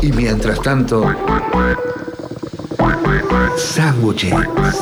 Y mientras tanto, sándwiches.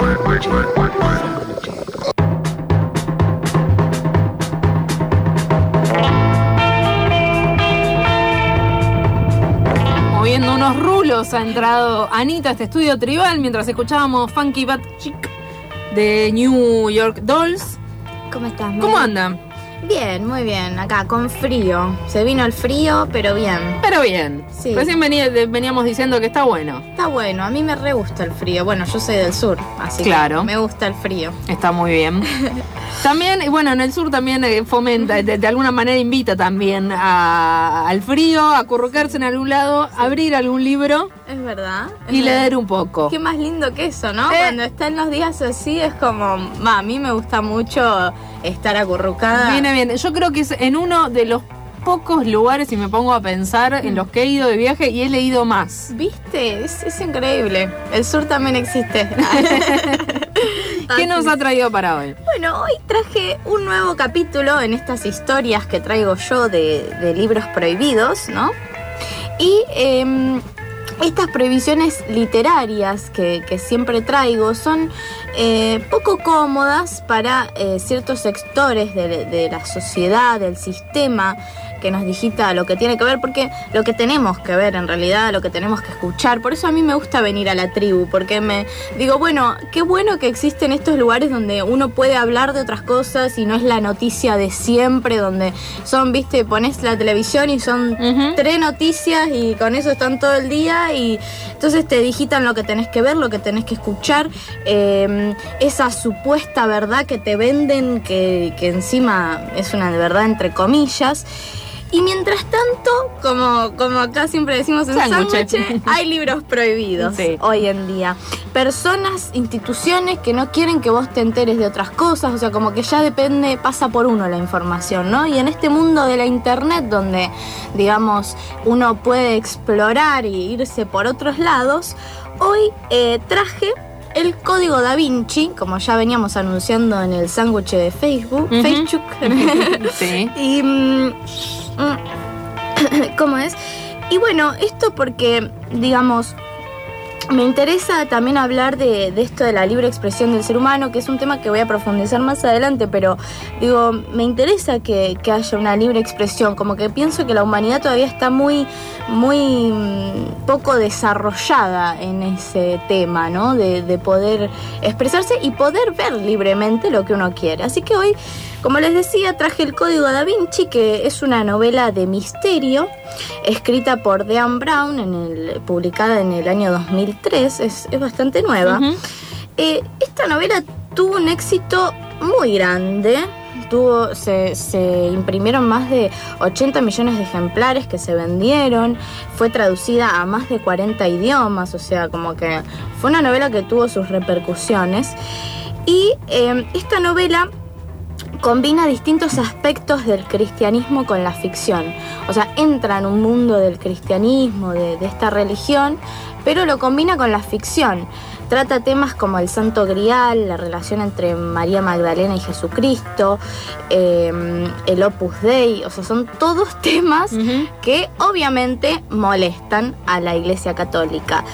Moviendo unos rulos ha entrado Anita a este estudio tribal mientras escuchábamos Funky Bad Chick de New York Dolls. ¿Cómo estás? ¿Cómo anda? Bien, muy bien. Acá, con frío. Se vino el frío, pero bien. Pero bien. Sí. Recién veníamos diciendo que está bueno. Está bueno. A mí me re gusta el frío. Bueno, yo soy del sur, así Claro. que me gusta el frío. Está muy bien. También, bueno, en el sur también fomenta, de alguna manera invita también al frío, a acurrucarse en algún lado, abrir algún libro Es verdad. y leer un poco. Qué más lindo que eso, ¿no? Cuando está en los días así es como... a mí me gusta mucho estar acurrucada. Viene bien. Yo creo que es en uno de los pocos lugares, y me pongo a pensar, en los que he ido de viaje y he leído más. ¿Viste? Es increíble. El sur también existe. ¿Qué nos ha traído para hoy? Bueno, hoy traje un nuevo capítulo en estas historias que traigo yo de libros prohibidos, ¿no? Y estas prohibiciones literarias que siempre traigo son poco cómodas para ciertos sectores de la sociedad, del sistema que nos digita lo que tiene que ver, porque lo que tenemos que ver en realidad, lo que tenemos que escuchar. Por eso a mí me gusta venir a la tribu, porque me digo, bueno, qué bueno que existen estos lugares donde uno puede hablar de otras cosas y no es la noticia de siempre, donde son, viste, pones la televisión y son 3 noticias y con eso están todo el día, y entonces te digitan lo que tenés que ver, lo que tenés que escuchar, esa supuesta verdad que te venden, que encima es una verdad entre comillas. Y mientras tanto, como acá siempre decimos en Sándwich, hay libros prohibidos hoy en día. Personas, instituciones que no quieren que vos te enteres de otras cosas, o sea, como que ya pasa por uno la información, ¿no? Y en este mundo de la internet, donde, digamos, uno puede explorar y irse por otros lados, hoy traje el Código Da Vinci, como ya veníamos anunciando en el sándwich de Facebook. Sí. Y... ¿cómo es? Y bueno, esto porque, digamos, me interesa también hablar de esto de la libre expresión del ser humano, que es un tema que voy a profundizar más adelante, pero digo, me interesa que haya una libre expresión, como que pienso que la humanidad todavía está muy poco desarrollada en ese tema, ¿no? De poder expresarse y poder ver libremente lo que uno quiere. Así que hoy, como les decía, traje el Código Da Vinci, que es una novela de misterio escrita por Dan Brown, publicada en el año 2003, es bastante nueva. Esta novela tuvo un éxito muy grande. Se imprimieron más de 80 millones de ejemplares que se vendieron, fue traducida a más de 40 idiomas, o sea, como que fue una novela que tuvo sus repercusiones. Y esta novela combina distintos aspectos del cristianismo con la ficción. O sea, entra en un mundo del cristianismo, de esta religión, pero lo combina con la ficción. Trata temas como el Santo Grial, la relación entre María Magdalena y Jesucristo, el Opus Dei, o sea, son todos temas que obviamente molestan a la Iglesia Católica.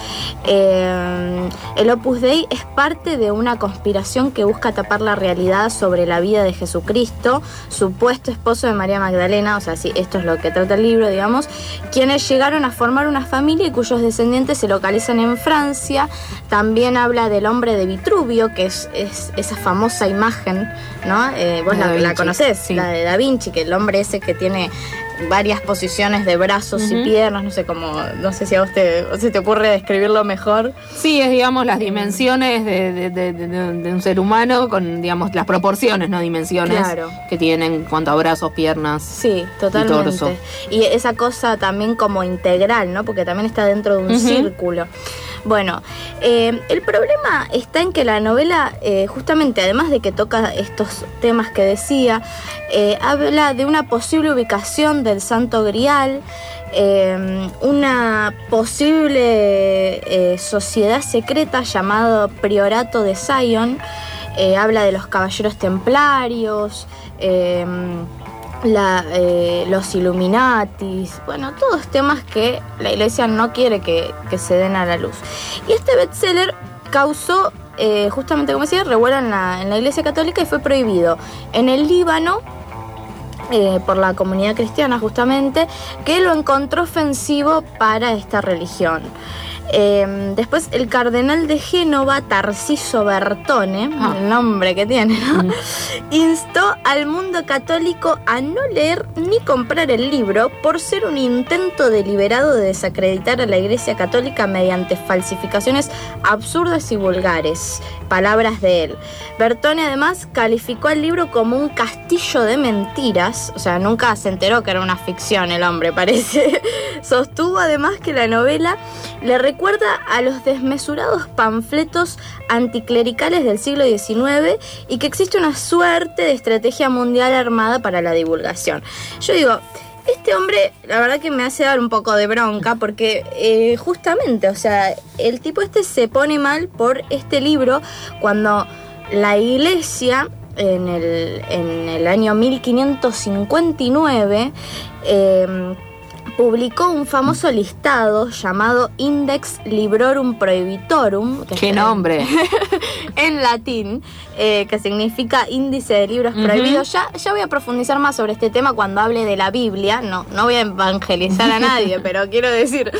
El Opus Dei es parte de una conspiración que busca tapar la realidad sobre la vida de Jesucristo, supuesto esposo de María Magdalena, o sea, sí, esto es lo que trata el libro, digamos, quienes llegaron a formar una familia y cuyos descendientes se localizan en Francia. También habla del hombre de Vitruvio, que es esa famosa imagen, ¿no? Vos la conocés, sí. La de Da Vinci, que el hombre ese que tiene varias posiciones de brazos y piernas, no sé si a vos se te ocurre describirlo mejor. Sí, es, digamos, las dimensiones de un ser humano con, digamos, las proporciones, no dimensiones, claro, que tienen en cuanto a brazos, piernas, sí, totalmente, y torso. Y esa cosa también como integral, ¿no? Porque también está dentro de un círculo. Bueno, el problema está en que la novela, justamente, además de que toca estos temas que decía, habla de una posible ubicación del Santo Grial, una posible sociedad secreta llamada Priorato de Sion, habla de los caballeros templarios, los Illuminatis, bueno, todos temas que la Iglesia no quiere que se den a la luz. Y este bestseller causó, justamente como decía, revuelo en la Iglesia Católica y fue prohibido en el Líbano por la comunidad cristiana, justamente, que lo encontró ofensivo para esta religión. Después el cardenal de Génova, Tarciso Bertone, el nombre que tiene, ¿no? Instó al mundo católico a no leer ni comprar el libro por ser un intento deliberado de desacreditar a la Iglesia Católica mediante falsificaciones absurdas y vulgares. Palabras de él. Bertone además calificó al libro como un castillo de mentiras, o sea, nunca se enteró que era una ficción el hombre, parece. Sostuvo además que la novela le recuerda a los desmesurados panfletos anticlericales del siglo XIX y que existe una suerte de estrategia mundial armada para la divulgación. Yo digo, este hombre, la verdad que me hace dar un poco de bronca porque justamente, o sea, el tipo este se pone mal por este libro cuando la Iglesia en el año 1559 publicó un famoso listado llamado Index Librorum Prohibitorum. ¡Qué nombre! En latín, que significa índice de libros prohibidos. Ya voy a profundizar más sobre este tema cuando hable de la Biblia. No voy a evangelizar a nadie, pero quiero decir,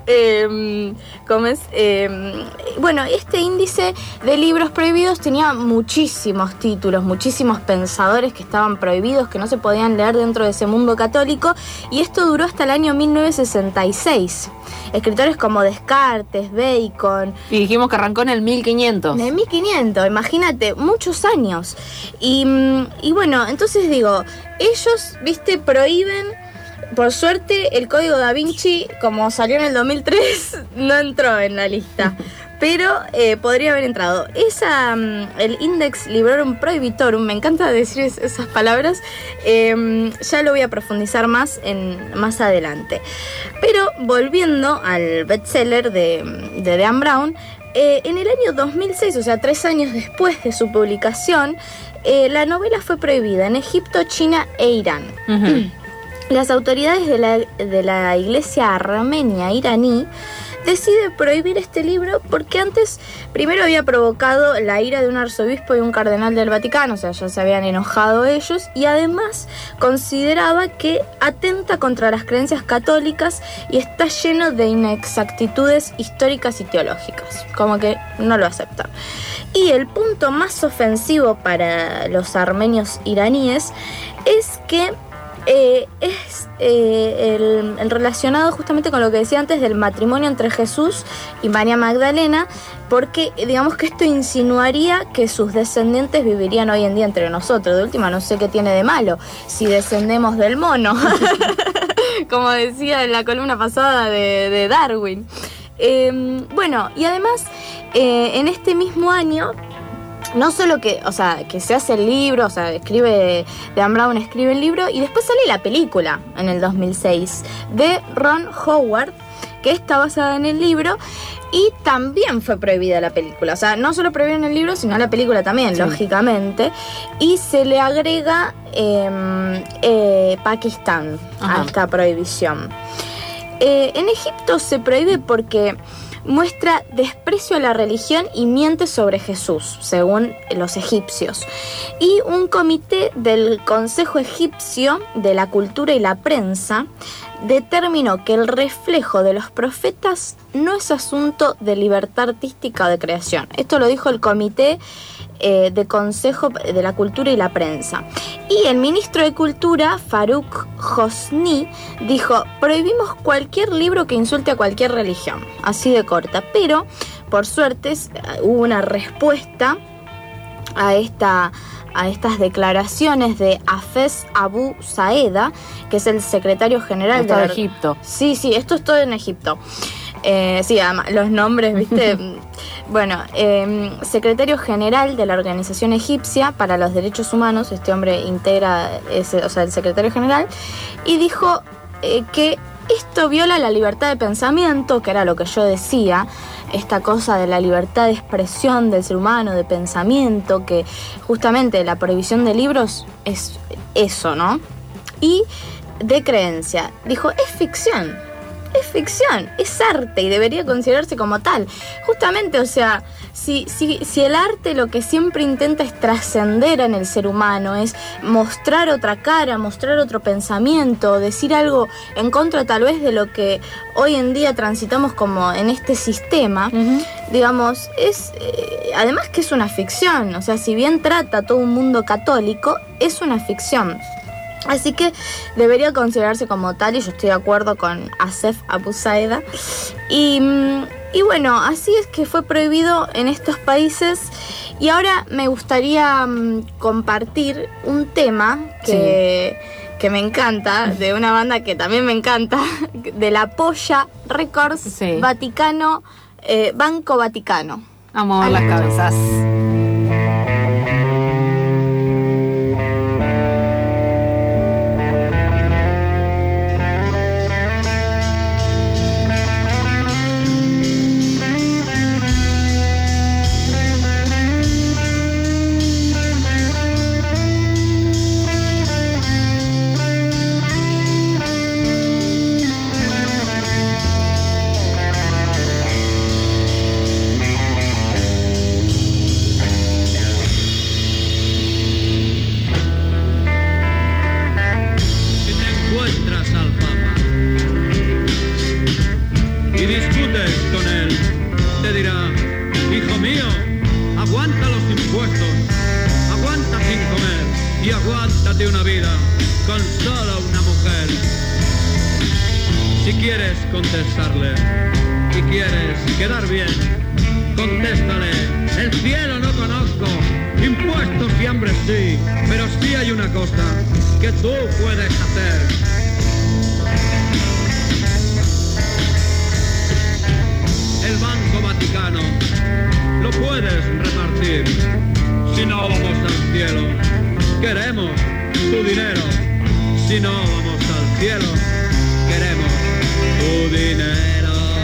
¿cómo es? Bueno, este índice de libros prohibidos tenía muchísimos títulos, muchísimos pensadores que estaban prohibidos, que no se podían leer dentro de ese mundo católico, y esto duró hasta el año 1966. Escritores como Descartes, Bacon. Y dijimos que arrancó en el 1500. En el 1500, imagínate, muchos años. Y bueno, entonces digo, ellos, viste, prohíben. Por suerte, el Código Da Vinci, como salió en el 2003, no entró en la lista. Pero podría haber entrado. El Index Librorum Prohibitorum, me encanta decir esas palabras, ya lo voy a profundizar más adelante. Pero volviendo al bestseller de Dan Brown, en el año 2006, o sea, 3 años después de su publicación, la novela fue prohibida en Egipto, China e Irán. Uh-huh. Las autoridades de la iglesia armenia iraní decide prohibir este libro porque antes, primero había provocado la ira de un arzobispo y un cardenal del Vaticano, o sea, ya se habían enojado ellos, y además consideraba que atenta contra las creencias católicas y está lleno de inexactitudes históricas y teológicas, como que no lo aceptan. Y el punto más ofensivo para los armenios iraníes es que es el relacionado justamente con lo que decía antes del matrimonio entre Jesús y María Magdalena, porque digamos que esto insinuaría que sus descendientes vivirían hoy en día entre nosotros. De última, no sé qué tiene de malo si descendemos del mono, como decía en la columna pasada de Darwin. Bueno, y además en este mismo año, no solo que se hace el libro, o sea, Dan Brown escribe el libro y después sale la película en el 2006 de Ron Howard, que está basada en el libro, y también fue prohibida la película. O sea, no solo prohibieron el libro, sino la película también, sí, lógicamente, y se le agrega Pakistán a esta prohibición. En Egipto se prohíbe porque muestra desprecio a la religión y miente sobre Jesús, según los egipcios. Y un comité del Consejo Egipcio de la Cultura y la Prensa determinó que el reflejo de los profetas no es asunto de libertad artística o de creación. Esto lo dijo el Comité de Consejo de la Cultura y la Prensa. Y el ministro de Cultura, Farouk Hosni, dijo: prohibimos cualquier libro que insulte a cualquier religión. Así de corta. Pero, por suerte, hubo una respuesta a estas declaraciones de Hafez Abu Saeda, que es el secretario general de Egipto. Sí, esto es todo en Egipto. Sí, además, los nombres, ¿viste? Bueno, secretario general de la Organización Egipcia para los Derechos Humanos, este hombre integra, el secretario general, y dijo que esto viola la libertad de pensamiento, que era lo que yo decía, esta cosa de la libertad de expresión del ser humano, de pensamiento, que justamente la prohibición de libros es eso, ¿no? y de creencia. Dijo, es ficción, es arte y debería considerarse como tal. Justamente, o sea, si el arte lo que siempre intenta es trascender en el ser humano, es mostrar otra cara, mostrar otro pensamiento, decir algo en contra tal vez de lo que hoy en día transitamos como en este sistema, digamos, es además que es una ficción, o sea, si bien trata todo un mundo católico, es una ficción. Así que debería considerarse como tal, y yo estoy de acuerdo con Asef Abu Saeda. Y bueno, así es que fue prohibido en estos países. Y ahora me gustaría compartir un tema que me encanta, de una banda que también me encanta, de la Polla Records, Sí. Vaticano, Banco Vaticano. Vamos a mover las cabezas. Aguántate una vida con solo una mujer. Si quieres contestarle y quieres quedar bien, contéstale: el cielo no conozco, impuestos y hambre sí, pero sí hay una cosa que tú puedes hacer. El Banco Vaticano lo puedes repartir. Si no vamos al cielo, queremos tu dinero. Si no vamos al cielo, queremos tu dinero.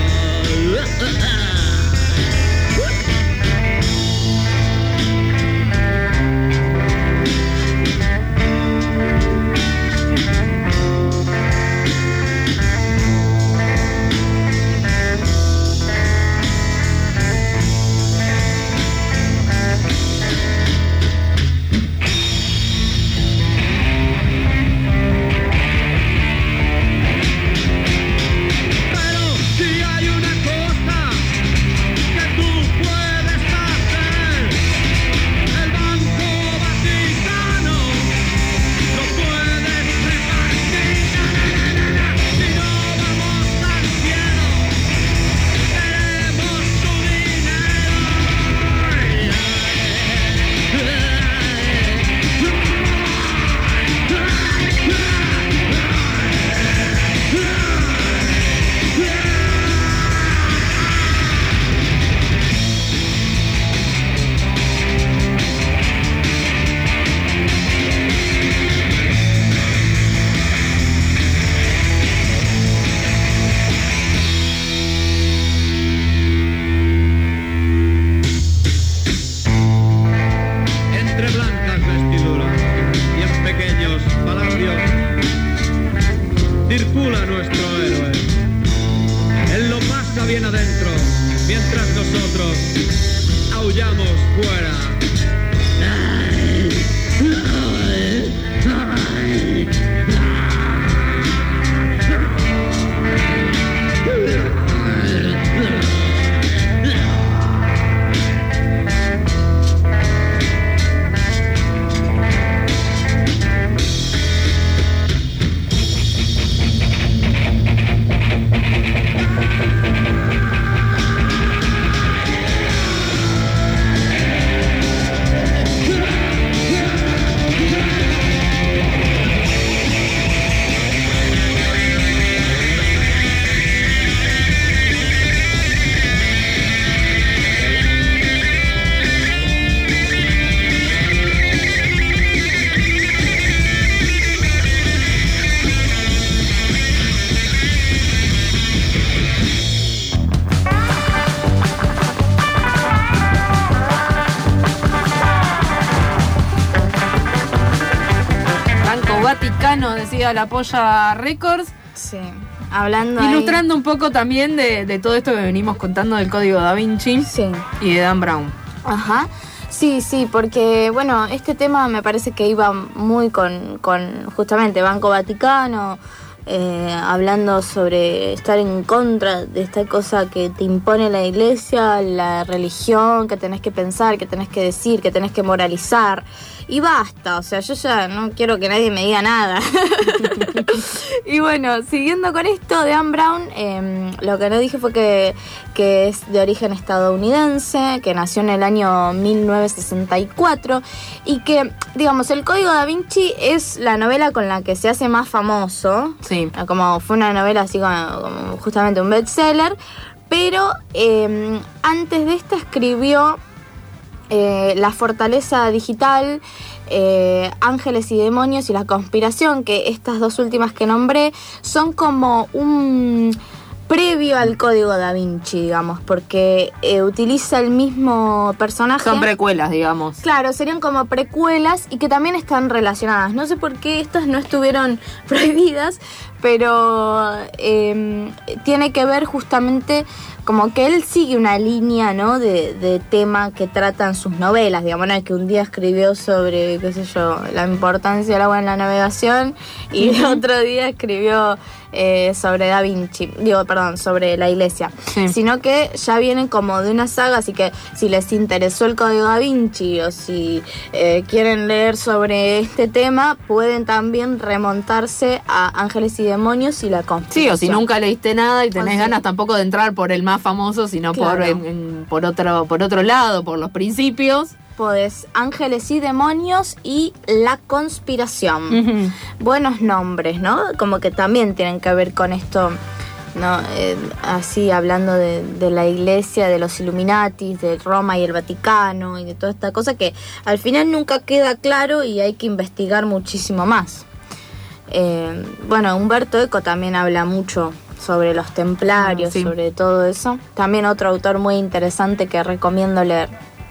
Circula nuestro héroe. Él lo pasa bien adentro, mientras nosotros aullamos fuera. Vaticano, decía la Polla Records. Sí, hablando Ilustrando un poco también de todo esto que venimos contando del Código Da Vinci y de Dan Brown. Ajá. Sí, porque, bueno, este tema me parece que iba muy con justamente Banco Vaticano, hablando sobre estar en contra de esta cosa que te impone la iglesia, la religión, que tenés que pensar, que tenés que decir, que tenés que moralizar. Y basta, o sea, yo ya no quiero que nadie me diga nada. Y bueno, siguiendo con esto de Dan Brown, lo que no dije fue que es de origen estadounidense, que nació en el año 1964 y que, digamos, el Código Da Vinci es la novela con la que se hace más famoso. Sí. Como fue una novela así como justamente un bestseller, pero antes de esta escribió La Fortaleza Digital, Ángeles y Demonios y La Conspiración, que estas dos últimas que nombré son como un previo al Código Da Vinci, digamos, porque utiliza el mismo personaje. Son precuelas, digamos. Claro, serían como precuelas y que también están relacionadas. No sé por qué estas no estuvieron prohibidas, pero tiene que ver justamente como que él sigue una línea, ¿no?, de tema que tratan sus novelas, digamos, ¿no?, que un día escribió sobre, qué sé yo, la importancia del agua en la navegación y el otro día escribió sobre Da Vinci, sobre la iglesia, sino que ya vienen como de una saga, así que si les interesó el Código Da Vinci o si quieren leer sobre este tema, pueden también remontarse a Ángeles y Demonios y La Conspiración. Sí, o si nunca leíste nada y tenés ganas tampoco de entrar por el más famoso, sino claro, por otro lado, por los principios. Podés Ángeles y Demonios y La Conspiración. Uh-huh. Buenos nombres, ¿no? Como que también tienen que ver con esto, ¿no? Así hablando de la iglesia, de los Illuminatis, de Roma y el Vaticano y de toda esta cosa que al final nunca queda claro y hay que investigar muchísimo más. Bueno, Umberto Eco también habla mucho sobre los templarios, sobre todo eso. También otro autor muy interesante que recomiendo leer.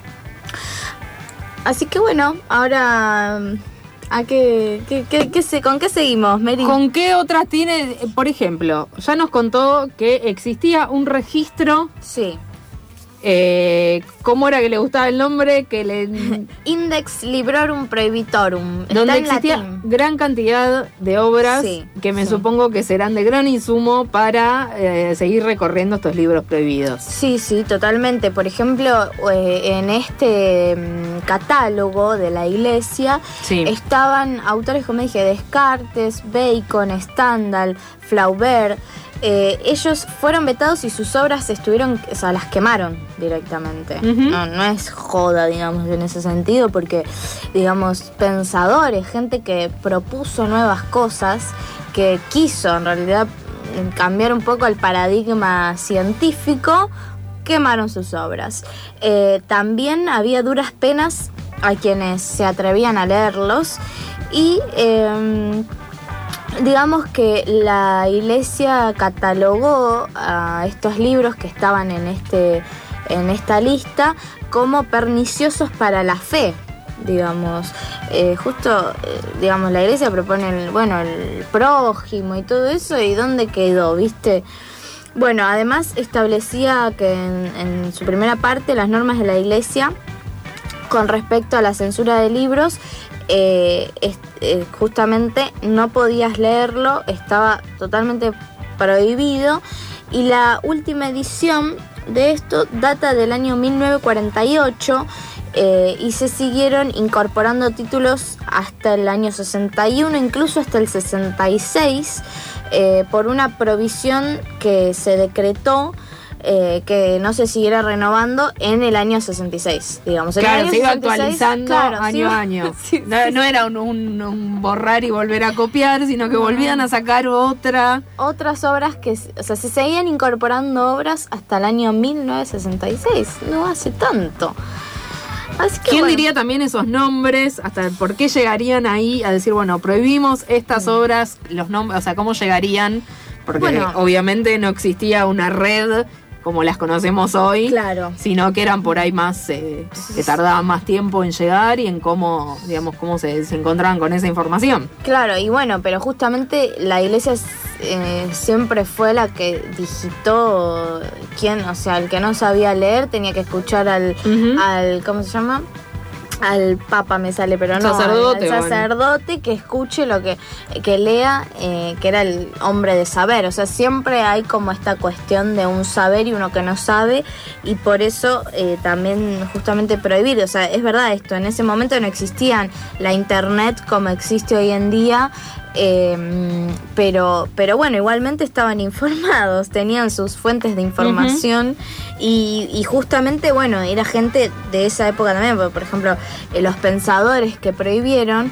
Así que bueno, ahora ¿con qué seguimos, Mary? ¿Con qué otras tiene? Por ejemplo, ya nos contó que existía un registro. Sí. ¿Cómo era que le gustaba el nombre? Index Librorum Prohibitorum. Donde existía gran cantidad de obras que me supongo que serán de gran insumo para seguir recorriendo estos libros prohibidos. Sí, totalmente. Por ejemplo, en este catálogo de la iglesia estaban autores, como dije, Descartes, Bacon, Stendhal, Flaubert. Ellos fueron vetados y sus obras las quemaron directamente. Uh-huh. No es joda, digamos, en ese sentido, porque, digamos, pensadores, gente que propuso nuevas cosas, que quiso en realidad cambiar un poco el paradigma científico, quemaron sus obras. También había duras penas a quienes se atrevían a leerlos y digamos que la iglesia catalogó a estos libros que estaban en esta lista como perniciosos para la fe, digamos. Digamos, la iglesia propone el prójimo y todo eso, ¿y dónde quedó, viste? Bueno, además establecía que en su primera parte las normas de la iglesia con respecto a la censura de libros, justamente no podías leerlo, estaba totalmente prohibido, y la última edición de esto data del año 1948 y se siguieron incorporando títulos hasta el año 61, incluso hasta el 66, por una provisión que se decretó que no se siguiera renovando en el año 66, digamos. Claro, se iba actualizando año a año. No era un borrar y volver a copiar, sino que volvían a sacar otras obras que, se seguían incorporando obras hasta el año 1966, no hace tanto. Así que, ¿quién diría también esos nombres? ¿Hasta por qué llegarían ahí a decir, prohibimos estas obras, los nombres, cómo llegarían? Porque obviamente no existía una red como las conocemos hoy, Claro. sino que eran por ahí más, que tardaban más tiempo en llegar y en cómo, digamos, cómo se encontraban con esa información. Claro, y bueno, pero justamente la iglesia siempre fue la que digitó o sea, el que no sabía leer tenía que escuchar al ¿cómo se llama? Al papa me sale, pero no, sacerdote, al sacerdote que escuche lo que lea, que era el hombre de saber. O sea, siempre hay como esta cuestión de un saber y uno que no sabe, y por eso también justamente prohibir. O sea, es verdad esto, en ese momento no existían la internet como existe hoy en día, pero bueno, igualmente estaban informados, tenían sus fuentes de información. Y justamente, bueno, era gente de esa época también, porque, por ejemplo, los pensadores que prohibieron,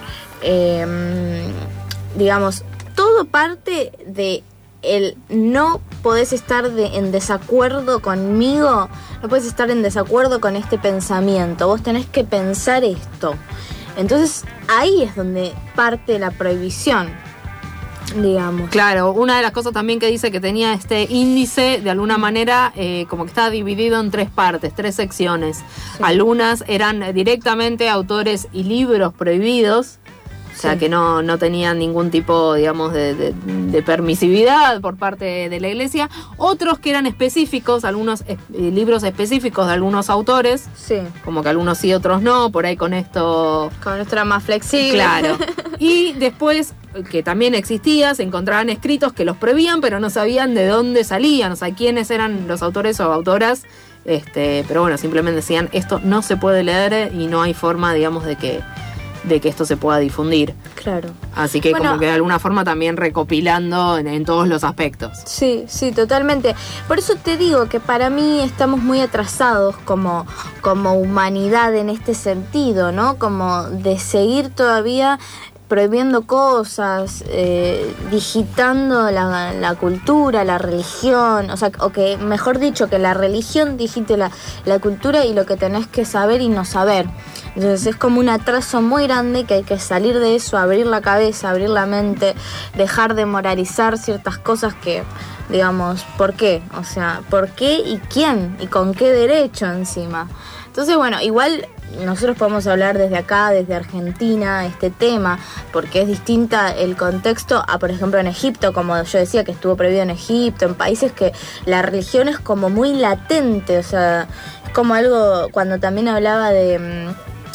digamos, todo parte de el no podés estar en desacuerdo conmigo, no podés estar en desacuerdo con este pensamiento, vos tenés que pensar esto. Entonces ahí es donde parte la prohibición, digamos. Claro, una de las cosas también que dice que tenía este índice, de alguna manera, como que estaba dividido en 3 partes, 3 secciones. Sí. Algunas eran directamente autores y libros prohibidos, o sea, que no tenían ningún tipo, digamos, de permisividad por parte de la iglesia. Otros que eran específicos, algunos libros específicos de algunos autores, como que algunos sí, otros no, por ahí con esto era más flexible. Claro. Y después, que también existía, se encontraban escritos que los prohibían, pero no sabían de dónde salían, o sea, quiénes eran los autores o autoras, pero bueno, simplemente decían, esto no se puede leer y no hay forma, digamos, de que esto se pueda difundir. Claro. Así que como que de alguna forma también recopilando en todos los aspectos. Sí, totalmente. Por eso te digo que para mí estamos muy atrasados como humanidad en este sentido, ¿no? Como de seguir todavía prohibiendo cosas, digitando la cultura, la religión, o sea, o que mejor dicho, que la religión digite la cultura y lo que tenés que saber y no saber. Entonces es como un atraso muy grande que hay que salir de eso, abrir la cabeza, abrir la mente, dejar de moralizar ciertas cosas que, digamos, ¿por qué? O sea, ¿por qué y quién? ¿Y con qué derecho encima? Entonces, bueno, igual nosotros podemos hablar desde acá, desde Argentina, este tema, porque es distinta el contexto a, por ejemplo, en Egipto, como yo decía, que estuvo prohibido en Egipto, en países que la religión es como muy latente, o sea, es como algo, cuando también hablaba de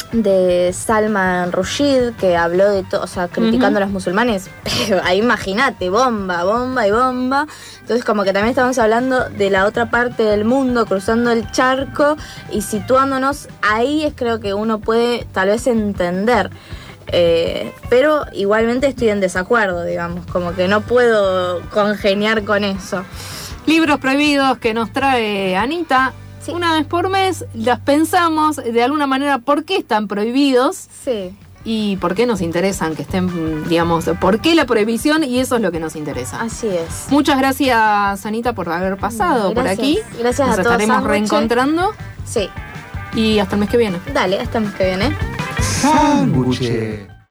Salman Rushdie, que habló de todo, o sea, criticando a los musulmanes, pero ahí imagínate, bomba y bomba. Entonces como que también estamos hablando de la otra parte del mundo, cruzando el charco y situándonos ahí, creo que uno puede tal vez entender. Pero igualmente estoy en desacuerdo, digamos, como que no puedo congeniar con eso. Libros prohibidos que nos trae Anita. Sí. Una vez por mes las pensamos de alguna manera por qué están prohibidos. Sí. Y por qué nos interesan que estén, digamos, por qué la prohibición, y eso es lo que nos interesa. Así es. Muchas gracias, Anita, por haber pasado por aquí. Gracias a todos. Nos estaremos reencontrando. Sí. Y hasta el mes que viene. Dale, hasta el mes que viene. Sándwiches.